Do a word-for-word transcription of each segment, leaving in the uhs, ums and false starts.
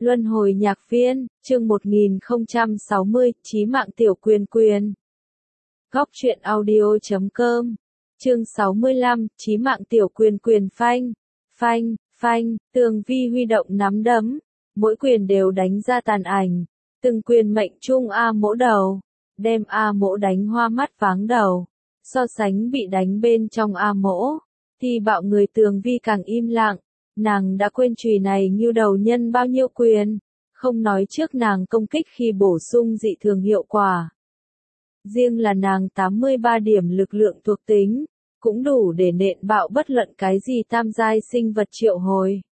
Luân hồi nhạc viên, chương một nghìn không trăm sáu mươi, chí mạng tiểu quyền quyền. Góc truyện audio chấm com, chương sáu mươi lăm, chí mạng tiểu quyền quyền phanh, phanh, phanh, Tường Vi huy động nắm đấm, mỗi quyền đều đánh ra tàn ảnh, từng quyền mệnh trung A Mỗ đầu, đem A Mỗ đánh hoa mắt váng đầu, so sánh bị đánh bên trong A Mỗ, thì bạo người Tường Vi càng im lặng. Nàng đã quên chùy này như đầu nhân bao nhiêu quyền, không nói trước nàng công kích khi bổ sung dị thường hiệu quả. Riêng là nàng tám mươi ba điểm lực lượng thuộc tính, cũng đủ để nện bạo bất luận cái gì tam giai sinh vật triệu hồi.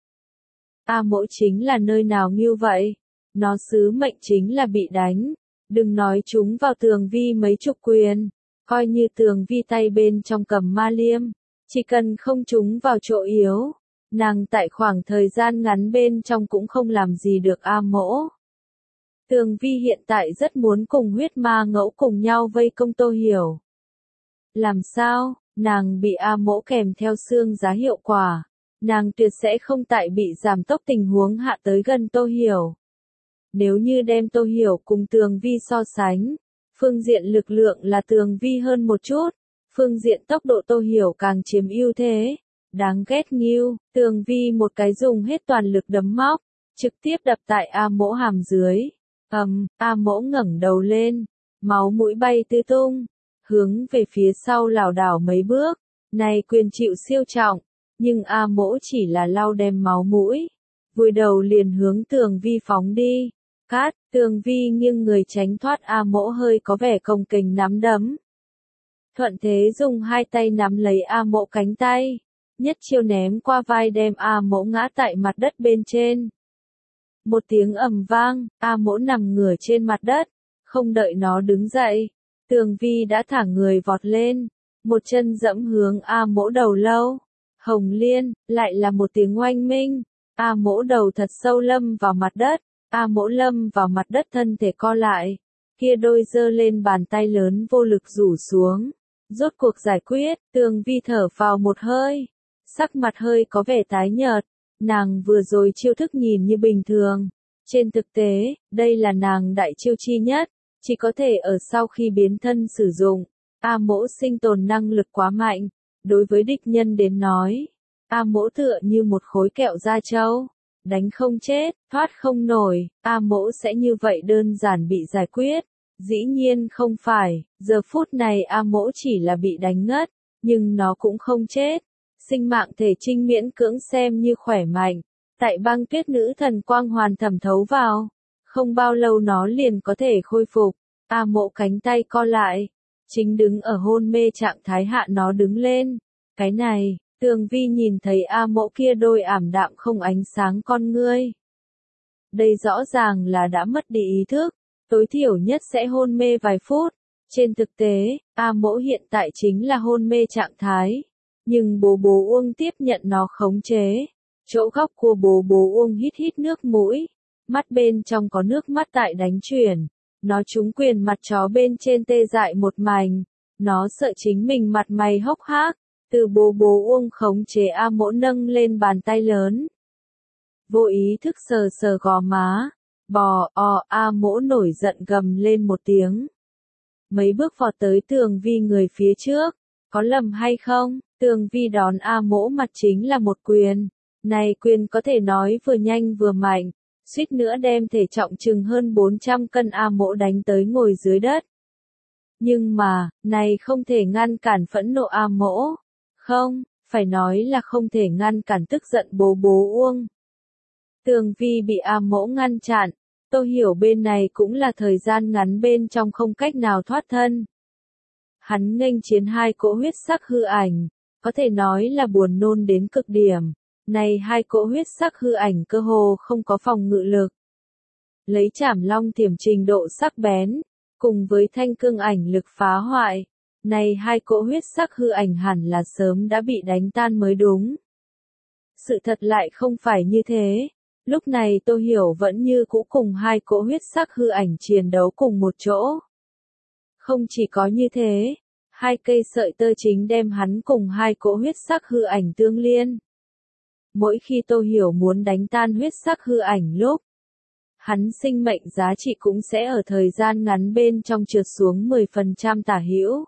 A Mỗ chính là nơi nào như vậy? Nó sứ mệnh chính là bị đánh, đừng nói chúng vào Tường Vi mấy chục quyền, coi như Tường Vi tay bên trong cầm ma liêm, chỉ cần không trúng vào chỗ yếu. Nàng tại khoảng thời gian ngắn bên trong cũng không làm gì được A Mỗ. Tường Vi hiện tại rất muốn cùng huyết ma ngẫu cùng nhau vây công Tô Hiểu. Làm sao, nàng bị A Mỗ kèm theo xương giá hiệu quả. Nàng tuyệt sẽ không tại bị giảm tốc tình huống hạ tới gần Tô Hiểu. Nếu như đem Tô Hiểu cùng Tường Vi so sánh, phương diện lực lượng là Tường Vi hơn một chút, phương diện tốc độ Tô Hiểu càng chiếm ưu thế. Đáng ghét nghiêu, Tường Vi một cái dùng hết toàn lực đấm móc, trực tiếp đập tại A Mỗ hàm dưới. Ầm, um, A Mỗ ngẩng đầu lên, máu mũi bay tứ tung, hướng về phía sau lảo đảo mấy bước. Này quyền chịu siêu trọng, nhưng A Mỗ chỉ là lau đem máu mũi, vùi đầu liền hướng Tường Vi phóng đi. Cát, Tường Vi nghiêng người tránh thoát A Mỗ hơi có vẻ cồng kềnh nắm đấm. Thuận thế dùng hai tay nắm lấy A Mỗ cánh tay. Nhất chiêu ném qua vai đem A Mỗ ngã tại mặt đất bên trên. Một tiếng ầm vang, A Mỗ nằm ngửa trên mặt đất, không đợi nó đứng dậy. Tường Vi đã thả người vọt lên, một chân dẫm hướng A Mỗ đầu lâu. Hồng Liên, lại là một tiếng oanh minh. A Mỗ đầu thật sâu lâm vào mặt đất, A Mỗ lâm vào mặt đất thân thể co lại. Kia đôi giơ lên bàn tay lớn vô lực rủ xuống. Rốt cuộc giải quyết, Tường Vi thở vào một hơi. Sắc mặt hơi có vẻ tái nhợt, nàng vừa rồi chiêu thức nhìn như bình thường. Trên thực tế, đây là nàng đại chiêu chi nhất, chỉ có thể ở sau khi biến thân sử dụng. A Mỗ sinh tồn năng lực quá mạnh, đối với địch nhân đến nói. A Mỗ tựa như một khối kẹo da trâu, đánh không chết, thoát không nổi, A Mỗ sẽ như vậy đơn giản bị giải quyết. Dĩ nhiên không phải, giờ phút này A Mỗ chỉ là bị đánh ngất, nhưng nó cũng không chết. Sinh mạng thể trinh miễn cưỡng xem như khỏe mạnh, tại băng tuyết nữ thần quang hoàn thẩm thấu vào, không bao lâu nó liền có thể khôi phục. A Mỗ cánh tay co lại, chính đứng ở hôn mê trạng thái hạ nó đứng lên. Cái này, Tường Vi nhìn thấy A Mỗ kia đôi ảm đạm không ánh sáng con ngươi. Đây rõ ràng là đã mất đi ý thức, tối thiểu nhất sẽ hôn mê vài phút. Trên thực tế, A Mỗ hiện tại chính là hôn mê trạng thái. Nhưng bố bố Uông tiếp nhận nó khống chế. Chỗ góc của bố bố Uông hít hít nước mũi. Mắt bên trong có nước mắt tại đánh chuyển. Nó trúng quyền mặt chó bên trên tê dại một mảnh. Nó sợ chính mình mặt mày hốc hác. Từ bố bố Uông khống chế A Mỗ nâng lên bàn tay lớn. Vô ý thức sờ sờ gò má. Bò, o, A Mỗ nổi giận gầm lên một tiếng. Mấy bước vọt tới Tường Vi người phía trước. Có lầm hay không? Tường Vi đón A Mỗ mặt chính là một quyền. Này quyền có thể nói vừa nhanh vừa mạnh, suýt nữa đem thể trọng chừng hơn bốn trăm cân A Mỗ đánh tới ngồi dưới đất. Nhưng mà, này không thể ngăn cản phẫn nộ A Mỗ. Không, phải nói là không thể ngăn cản tức giận bố bố Uông. Tường Vi bị A Mỗ ngăn chặn, Tô Hiểu bên này cũng là thời gian ngắn bên trong không cách nào thoát thân. Hắn nghênh chiến hai cỗ huyết sắc hư ảnh, có thể nói là buồn nôn đến cực điểm. Này hai cỗ huyết sắc hư ảnh cơ hồ không có phòng ngự lực. Lấy Trảm Long tiềm trình độ sắc bén, cùng với thanh cương ảnh lực phá hoại. Này hai cỗ huyết sắc hư ảnh hẳn là sớm đã bị đánh tan mới đúng. Sự thật lại không phải như thế. Lúc này Tô Hiểu vẫn như cũ cùng hai cỗ huyết sắc hư ảnh chiến đấu cùng một chỗ. Không chỉ có như thế, hai cây sợi tơ chính đem hắn cùng hai cỗ huyết sắc hư ảnh tương liên. Mỗi khi Tô Hiểu muốn đánh tan huyết sắc hư ảnh lúc, hắn sinh mệnh giá trị cũng sẽ ở thời gian ngắn bên trong trượt xuống mười phần trăm tả hữu.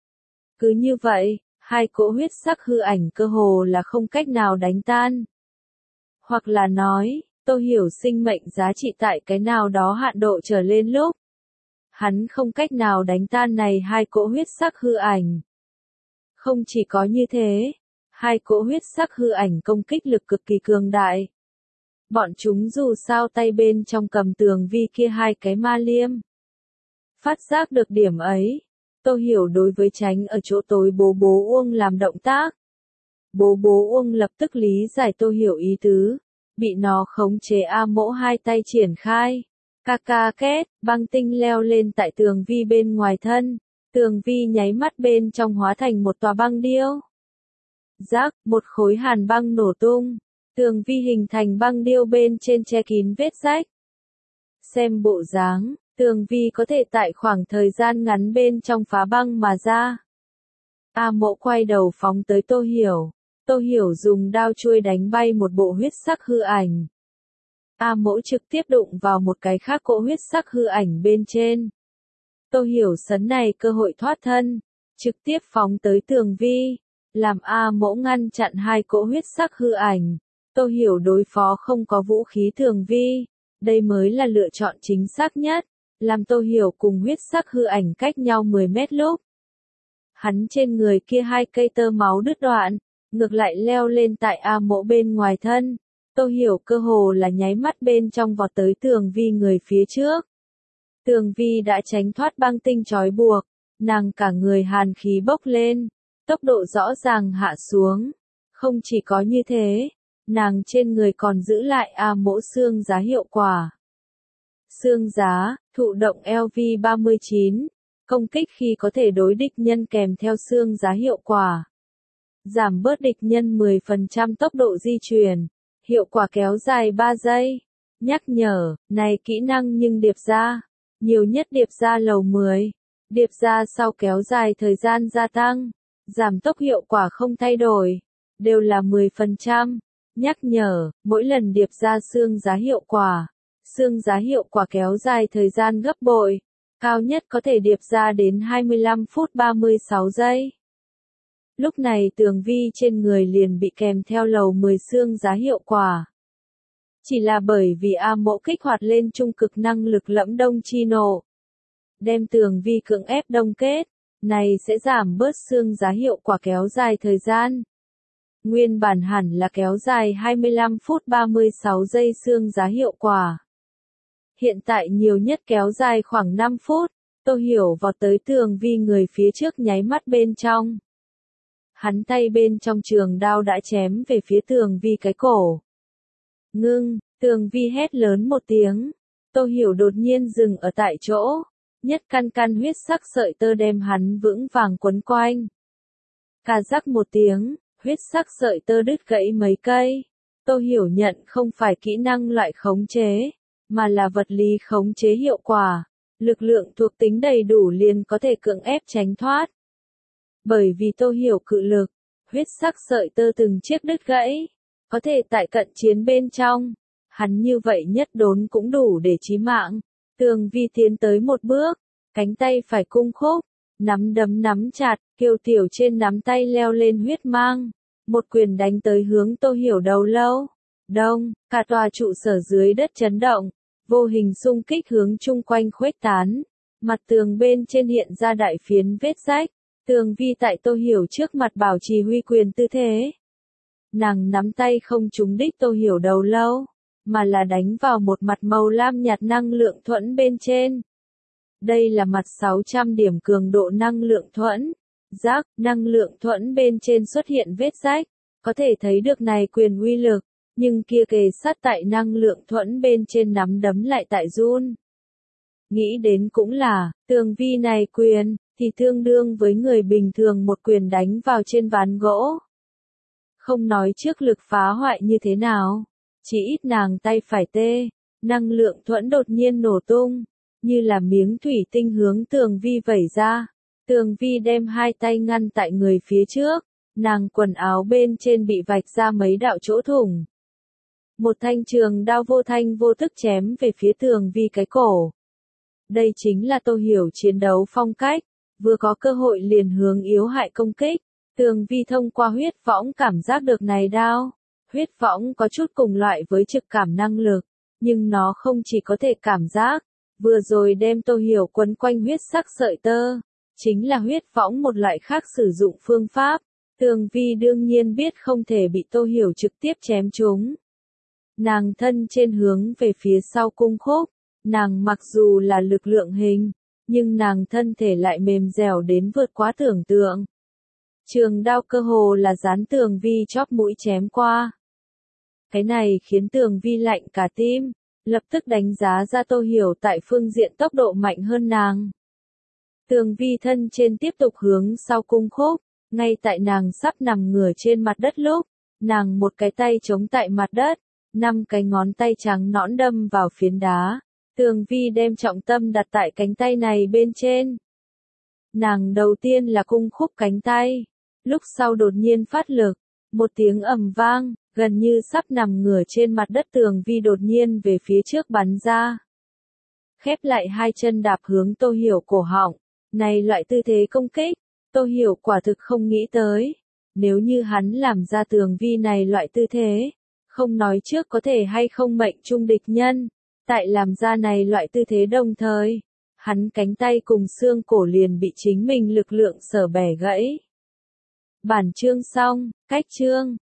Cứ như vậy, hai cỗ huyết sắc hư ảnh cơ hồ là không cách nào đánh tan. Hoặc là nói, Tô Hiểu sinh mệnh giá trị tại cái nào đó hạn độ trở lên lúc. Hắn không cách nào đánh tan này hai cỗ huyết sắc hư ảnh. Không chỉ có như thế, hai cỗ huyết sắc hư ảnh công kích lực cực kỳ cường đại. Bọn chúng dù sao tay bên trong cầm tường vi kia hai cái ma liêm. Phát giác được điểm ấy, Tô Hiểu đối với tránh ở chỗ tối bố bố Uông làm động tác. Bố bố Uông lập tức lý giải Tô Hiểu ý tứ, bị nó khống chế A Mỗ hai tay triển khai. Ca ca két, băng tinh leo lên tại tường vi bên ngoài thân, tường vi nháy mắt bên trong hóa thành một tòa băng điêu. Rác, một khối hàn băng nổ tung, tường vi hình thành băng điêu bên trên che kín vết rách. Xem bộ dáng, tường vi có thể tại khoảng thời gian ngắn bên trong phá băng mà ra. A Mỗ quay đầu phóng tới Tô Hiểu, Tô Hiểu dùng đao chuôi đánh bay một bộ huyết sắc hư ảnh. A Mỗ trực tiếp đụng vào một cái khác cỗ huyết sắc hư ảnh bên trên. Tô Hiểu sấn này cơ hội thoát thân, trực tiếp phóng tới tường vi, làm A Mỗ ngăn chặn hai cỗ huyết sắc hư ảnh. Tô Hiểu đối phó không có vũ khí tường vi, đây mới là lựa chọn chính xác nhất, làm Tô Hiểu cùng huyết sắc hư ảnh cách nhau mười mét lúc. Hắn trên người kia hai cây tơ máu đứt đoạn, ngược lại leo lên tại A Mỗ bên ngoài thân. Tô Hiểu cơ hồ là nháy mắt bên trong vọt tới tường vi người phía trước. Tường vi đã tránh thoát băng tinh trói buộc, nàng cả người hàn khí bốc lên, tốc độ rõ ràng hạ xuống. Không chỉ có như thế, nàng trên người còn giữ lại A Mỗ xương giá hiệu quả. Xương giá, thụ động L V ba mươi chín, công kích khi có thể đối địch nhân kèm theo xương giá hiệu quả. Giảm bớt địch nhân mười phần trăm tốc độ di chuyển. Hiệu quả kéo dài ba giây. Nhắc nhở, này kỹ năng nhưng điệp ra. Nhiều nhất điệp ra lầu mười. Điệp ra sau kéo dài thời gian gia tăng. Giảm tốc hiệu quả không thay đổi. Đều là mười phần trăm. Nhắc nhở, mỗi lần điệp ra xương giá hiệu quả. Xương giá hiệu quả kéo dài thời gian gấp bội. Cao nhất có thể điệp ra đến hai mươi lăm phút ba mươi sáu giây. Lúc này tường vi trên người liền bị kèm theo lầu mười xương giá hiệu quả. Chỉ là bởi vì A Mỗ kích hoạt lên trung cực năng lực lẫm đông chi nộ. Đem tường vi cưỡng ép đông kết, này sẽ giảm bớt xương giá hiệu quả kéo dài thời gian. Nguyên bản hẳn là kéo dài hai mươi lăm phút ba mươi sáu giây xương giá hiệu quả. Hiện tại nhiều nhất kéo dài khoảng năm phút, Tô Hiểu vọt tới tường vi người phía trước nháy mắt bên trong. Hắn tay bên trong trường đao đã chém về phía tường vi cái cổ. Ngưng, tường vi hét lớn một tiếng. Tô Hiểu đột nhiên dừng ở tại chỗ. Nhất căn căn huyết sắc sợi tơ đem hắn vững vàng quấn quanh. Cà rắc một tiếng, huyết sắc sợi tơ đứt gãy mấy cây. Tô Hiểu nhận không phải kỹ năng loại khống chế, mà là vật lý khống chế hiệu quả. Lực lượng thuộc tính đầy đủ liền có thể cưỡng ép tránh thoát. Bởi vì Tô Hiểu cự lực, huyết sắc sợi tơ từng chiếc đứt gãy, có thể tại cận chiến bên trong, hắn như vậy nhất đốn cũng đủ để chí mạng. Tường vi tiến tới một bước, cánh tay phải cung khúc, nắm đấm nắm chặt, kiều tiểu trên nắm tay leo lên huyết mang, một quyền đánh tới hướng Tô Hiểu đầu lâu. Đông, cả tòa trụ sở dưới đất chấn động, vô hình xung kích hướng chung quanh khuếch tán, mặt tường bên trên hiện ra đại phiến vết rách. Tường vi tại Tô Hiểu trước mặt bảo trì huy quyền tư thế. Nàng nắm tay không trúng đích Tô Hiểu đầu lâu, mà là đánh vào một mặt màu lam nhạt năng lượng thuẫn bên trên. Đây là mặt sáu trăm điểm cường độ năng lượng thuẫn. Rác, năng lượng thuẫn bên trên xuất hiện vết rách, có thể thấy được này quyền uy lực, nhưng kia kề sát tại năng lượng thuẫn bên trên nắm đấm lại tại run. Nghĩ đến cũng là, tường vi này quyền, thì tương đương với người bình thường một quyền đánh vào trên ván gỗ. Không nói trước lực phá hoại như thế nào, chỉ ít nàng tay phải tê, năng lượng thuẫn đột nhiên nổ tung, như là miếng thủy tinh hướng tường vi vẩy ra. Tường vi đem hai tay ngăn tại người phía trước, nàng quần áo bên trên bị vạch ra mấy đạo chỗ thủng. Một thanh trường đao vô thanh vô tức chém về phía Tường Vi cái cổ. Đây chính là Tô Hiểu chiến đấu phong cách, vừa có cơ hội liền hướng yếu hại công kích. Tường Vi thông qua huyết võng cảm giác được này đao. Huyết võng có chút cùng loại với trực cảm năng lực, nhưng nó không chỉ có thể cảm giác, vừa rồi đem Tô Hiểu quấn quanh huyết sắc sợi tơ, chính là huyết võng một loại khác sử dụng phương pháp. Tường Vi đương nhiên biết không thể bị Tô Hiểu trực tiếp chém trúng. Nàng thân trên hướng về phía sau cung khúc, nàng mặc dù là lực lượng hình, nhưng nàng thân thể lại mềm dẻo đến vượt quá tưởng tượng. Trường đao cơ hồ là dán Tường Vi chóp mũi chém qua. Cái này khiến Tường Vi lạnh cả tim, lập tức đánh giá ra Tô Hiểu tại phương diện tốc độ mạnh hơn nàng. Tường Vi thân trên tiếp tục hướng sau cung khúc, ngay tại nàng sắp nằm ngửa trên mặt đất lúc, nàng một cái tay chống tại mặt đất, năm cái ngón tay trắng nõn đâm vào phiến đá. Tường Vi đem trọng tâm đặt tại cánh tay này bên trên. Nàng đầu tiên là cung khúc cánh tay, lúc sau đột nhiên phát lực, một tiếng ầm vang, gần như sắp nằm ngửa trên mặt đất Tường Vi đột nhiên về phía trước bắn ra. Khép lại hai chân đạp hướng Tô Hiểu cổ họng, này loại tư thế công kích, Tô Hiểu quả thực không nghĩ tới. Nếu như hắn làm ra Tường Vi này loại tư thế, không nói trước có thể hay không mệnh trung địch nhân, tại làm ra này loại tư thế đồng thời, hắn cánh tay cùng xương cổ liền bị chính mình lực lượng sở bẻ gãy. Bản chương xong, cách chương.